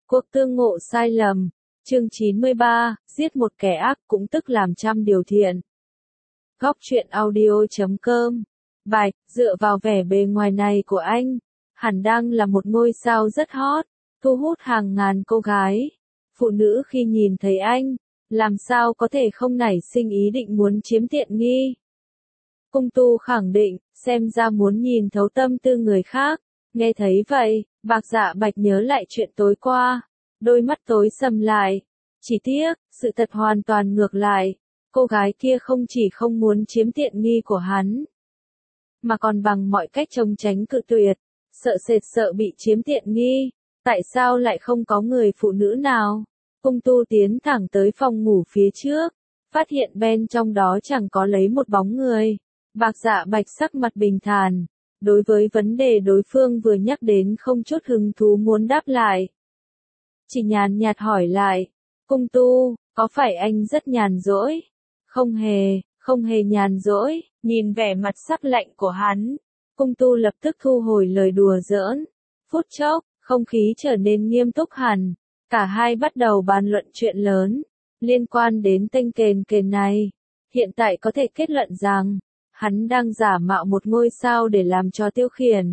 Cuộc tương ngộ sai lầm. Chương 93, giết một kẻ ác cũng tức làm trăm điều thiện. Góc truyện audio.com. Bài, dựa vào vẻ bề ngoài này của anh, hẳn đang là một ngôi sao rất hot, thu hút hàng ngàn cô gái. Phụ nữ khi nhìn thấy anh, làm sao có thể không nảy sinh ý định muốn chiếm tiện nghi. Cung Tu khẳng định, xem ra muốn nhìn thấu tâm tư người khác. Nghe thấy vậy, Bạc Dạ Bạch nhớ lại chuyện tối qua. Đôi mắt tối sầm lại. Chỉ tiếc, sự thật hoàn toàn ngược lại. Cô gái kia không chỉ không muốn chiếm tiện nghi của hắn, mà còn bằng mọi cách trốn tránh cự tuyệt. Sợ sệt sợ bị chiếm tiện nghi. Tại sao lại không có người phụ nữ nào? Cung Tu tiến thẳng tới phòng ngủ phía trước. Phát hiện bên trong đó chẳng có lấy một bóng người. Bạc Dạ Bạch sắc mặt bình thản. Đối với vấn đề đối phương vừa nhắc đến không chút hứng thú muốn đáp lại. Chỉ nhàn nhạt hỏi lại. Cung Tu, có phải anh rất nhàn rỗi? Không hề nhàn rỗi. Nhìn vẻ mặt sắc lạnh của hắn, Cung Tu lập tức thu hồi lời đùa giỡn. Phút chốc, không khí trở nên nghiêm túc hẳn. Cả hai bắt đầu bàn luận chuyện lớn liên quan đến tên kền kền này. Hiện tại có thể kết luận rằng hắn đang giả mạo một ngôi sao để làm trò tiêu khiển.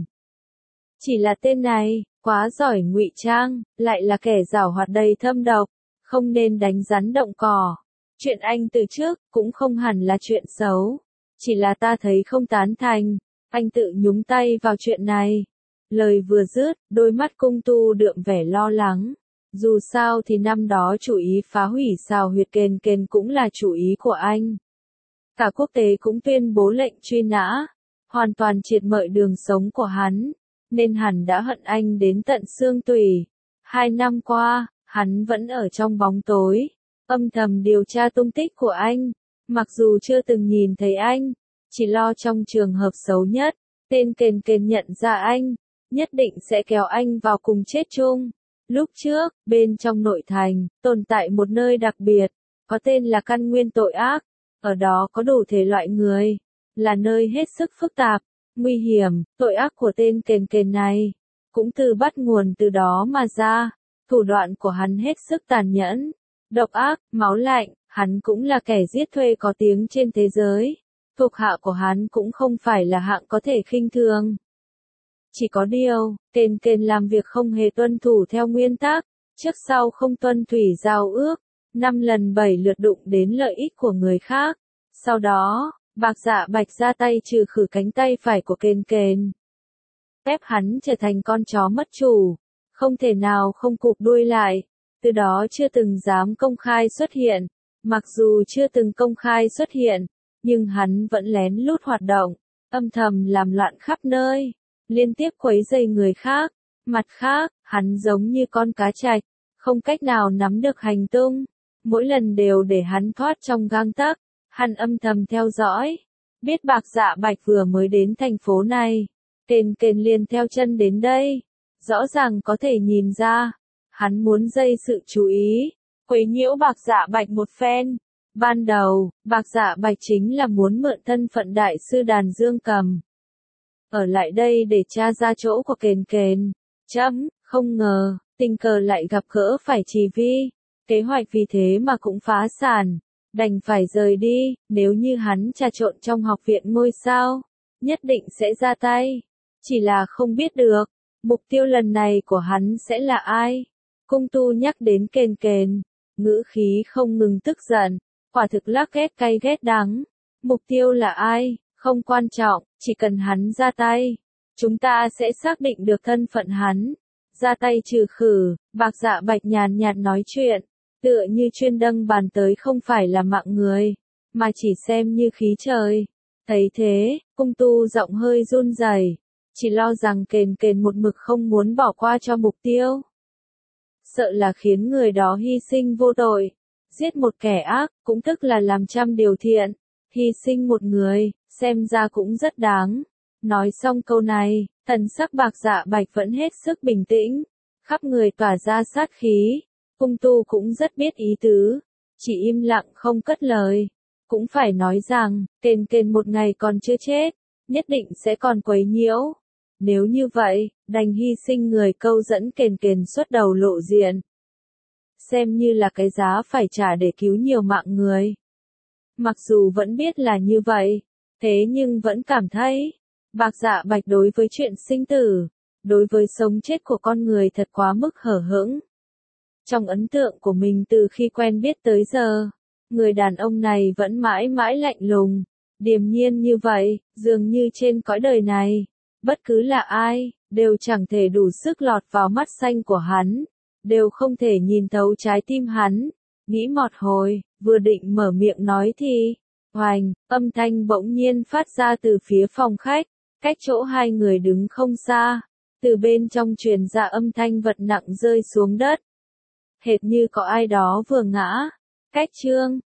Chỉ là tên này, quá giỏi ngụy trang, lại là kẻ giảo hoạt đầy thâm độc, không nên đánh rắn động cỏ. Chuyện anh từ trước, cũng không hẳn là chuyện xấu. Chỉ là ta thấy không tán thành, anh tự nhúng tay vào chuyện này. Lời vừa dứt, đôi mắt Cung Tu đượm vẻ lo lắng. Dù sao thì năm đó chủ ý phá hủy xào huyệt kền kền cũng là chủ ý của anh. Cả quốc tế cũng tuyên bố lệnh truy nã, hoàn toàn triệt mợi đường sống của hắn, nên hắn đã hận anh đến tận xương tủy. 2 năm qua, hắn vẫn ở trong bóng tối, âm thầm điều tra tung tích của anh, mặc dù chưa từng nhìn thấy anh, chỉ lo trong trường hợp xấu nhất, tên kền kền nhận ra anh, nhất định sẽ kéo anh vào cùng chết chung. Lúc trước, bên trong nội thành, tồn tại một nơi đặc biệt, có tên là căn nguyên tội ác. Ở đó có đủ thể loại người, là nơi hết sức phức tạp, nguy hiểm. Tội ác của tên kền kền này cũng bắt nguồn từ đó mà ra. Thủ đoạn của hắn hết sức tàn nhẫn, độc ác, máu lạnh. Hắn cũng là kẻ giết thuê có tiếng trên thế giới. Thuộc hạ của hắn cũng không phải là hạng có thể khinh thường. Chỉ có điều, kền kền làm việc không hề tuân thủ theo nguyên tắc, trước sau không tuân thủy giao ước. 5 lần 7 lượt đụng đến lợi ích của người khác. Sau đó, Bạc Dạ Bạch ra tay trừ khử cánh tay phải của kền kền, ép hắn trở thành con chó mất chủ, không thể nào không cụp đuôi lại. Từ đó chưa từng dám công khai xuất hiện. Mặc dù chưa từng công khai xuất hiện, nhưng hắn vẫn lén lút hoạt động, âm thầm làm loạn khắp nơi, liên tiếp quấy rầy người khác. Mặt khác, hắn giống như con cá trạch, không cách nào nắm được hành tung. Mỗi lần đều để hắn thoát trong gang tấc. Hắn âm thầm theo dõi. Biết Bạc Dạ Bạch vừa mới đến thành phố này, kền kền liền theo chân đến đây. Rõ ràng có thể nhìn ra, hắn muốn dây sự chú ý, quấy nhiễu Bạc Dạ Bạch một phen. Ban đầu, Bạc Dạ Bạch chính là muốn mượn thân phận đại sư đàn dương cầm, ở lại đây để tra ra chỗ của kền kền. Không ngờ, tình cờ lại gặp gỡ phải Trì Vi. Kế hoạch vì thế mà cũng phá sản, đành phải rời đi. Nếu như hắn trà trộn trong học viện ngôi sao, nhất định sẽ ra tay. Chỉ là không biết được, mục tiêu lần này của hắn sẽ là ai? Cung Tu nhắc đến kền kền, ngữ khí không ngừng tức giận, quả thực lác ghét cay ghét đắng. Mục tiêu là ai? Không quan trọng, chỉ cần hắn ra tay, chúng ta sẽ xác định được thân phận hắn. Ra tay trừ khử. Bạc Dạ Bạch nhàn nhạt nói chuyện, tựa như chuyên đâm bàn tới không phải là mạng người, mà chỉ xem như khí trời. Thấy thế, Cung Tu giọng hơi run rẩy, chỉ lo rằng kền kền một mực không muốn bỏ qua cho mục tiêu. Sợ là khiến người đó hy sinh vô tội. Giết một kẻ ác, cũng tức là làm trăm điều thiện. Hy sinh một người, xem ra cũng rất đáng. Nói xong câu này, thần sắc Bạc Dạ Bạch vẫn hết sức bình tĩnh, khắp người tỏa ra sát khí. Cung Tu cũng rất biết ý tứ, chỉ im lặng không cất lời. Cũng phải nói rằng, kền kền một ngày còn chưa chết, nhất định sẽ còn quấy nhiễu. Nếu như vậy, đành hy sinh người câu dẫn kền kền xuất đầu lộ diện. Xem như là cái giá phải trả để cứu nhiều mạng người. Mặc dù vẫn biết là như vậy, thế nhưng vẫn cảm thấy, Bạc Dạ Bạch đối với chuyện sinh tử, đối với sống chết của con người thật quá mức hở hững. Trong ấn tượng của mình từ khi quen biết tới giờ, người đàn ông này vẫn mãi mãi lạnh lùng, điềm nhiên như vậy, dường như trên cõi đời này, bất cứ là ai, đều chẳng thể đủ sức lọt vào mắt xanh của hắn, đều không thể nhìn thấu trái tim hắn. Nghĩ một hồi, vừa định mở miệng nói thì, oành, âm thanh bỗng nhiên phát ra từ phía phòng khách, cách chỗ hai người đứng không xa, từ bên trong truyền ra âm thanh vật nặng rơi xuống đất. Hệt như có ai đó vừa ngã. Cách chương